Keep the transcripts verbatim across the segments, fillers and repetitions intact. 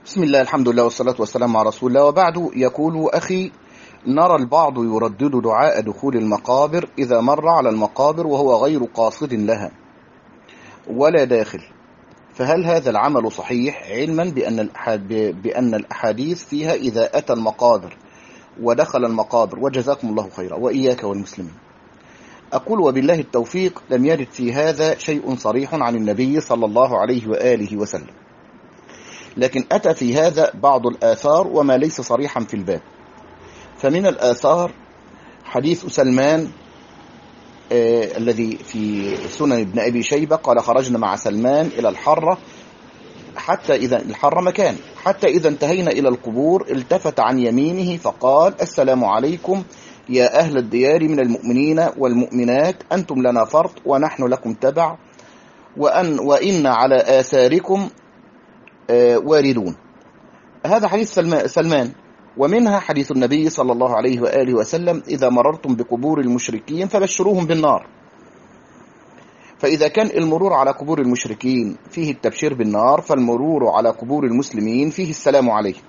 بسم الله، الحمد لله، والصلاة والسلام على رسول الله، وبعد. يقول أخي: نرى البعض يردد دعاء دخول المقابر إذا مر على المقابر وهو غير قاصد لها ولا داخل، فهل هذا العمل صحيح، علما بأن بأن الأحاديث فيها إذا أتى المقابر ودخل المقابر؟ وجزاكم الله خيرا وإياك والمسلمين. أقول: وبالله التوفيق، لم يرد في هذا شيء صريح عن النبي صلى الله عليه وآله وسلم، لكن أتى في هذا بعض الآثار وما ليس صريحا في الباب. فمن الآثار حديث سلمان آه الذي في سنن ابن أبي شيبة، قال: خرجنا مع سلمان إلى الحرة حتى إذا الحرة مكان حتى إذا انتهينا إلى القبور التفت عن يمينه فقال: السلام عليكم يا أهل الديار من المؤمنين والمؤمنات، أنتم لنا فرط ونحن لكم تبع، وأن وإن على آثاركم واردون. هذا حديث سلمان. ومنها حديث النبي صلى الله عليه وآله وسلم: إذا مررتم بقبور المشركين فبشروهم بالنار. فإذا كان المرور على قبور المشركين فيه التبشير بالنار، فالمرور على قبور المسلمين فيه السلام عليهم.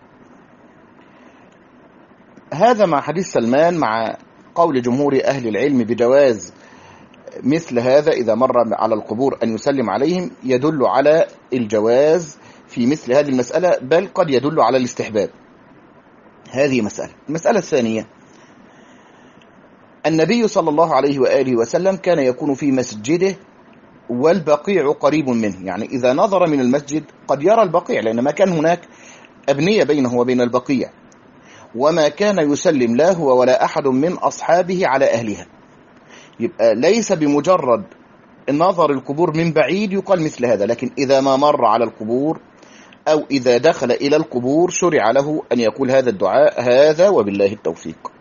هذا مع حديث سلمان، مع قول جمهور أهل العلم بجواز مثل هذا إذا مر على القبور أن يسلم عليهم، يدل على الجواز في مثل هذه المسألة، بل قد يدل على الاستحباب. هذه مسألة. المسألة الثانية: النبي صلى الله عليه وآله وسلم كان يكون في مسجده والبقيع قريب منه، يعني إذا نظر من المسجد قد يرى البقيع، لأن ما كان هناك أبنية بينه وبين البقيع، وما كان يسلم لا هو ولا أحد من أصحابه على أهلها. يبقى ليس بمجرد النظر القبور من بعيد يقال مثل هذا، لكن إذا ما مر على القبور أو إذا دخل إلى القبور شرع له أن يقول هذا الدعاء هذا، وبالله التوفيق.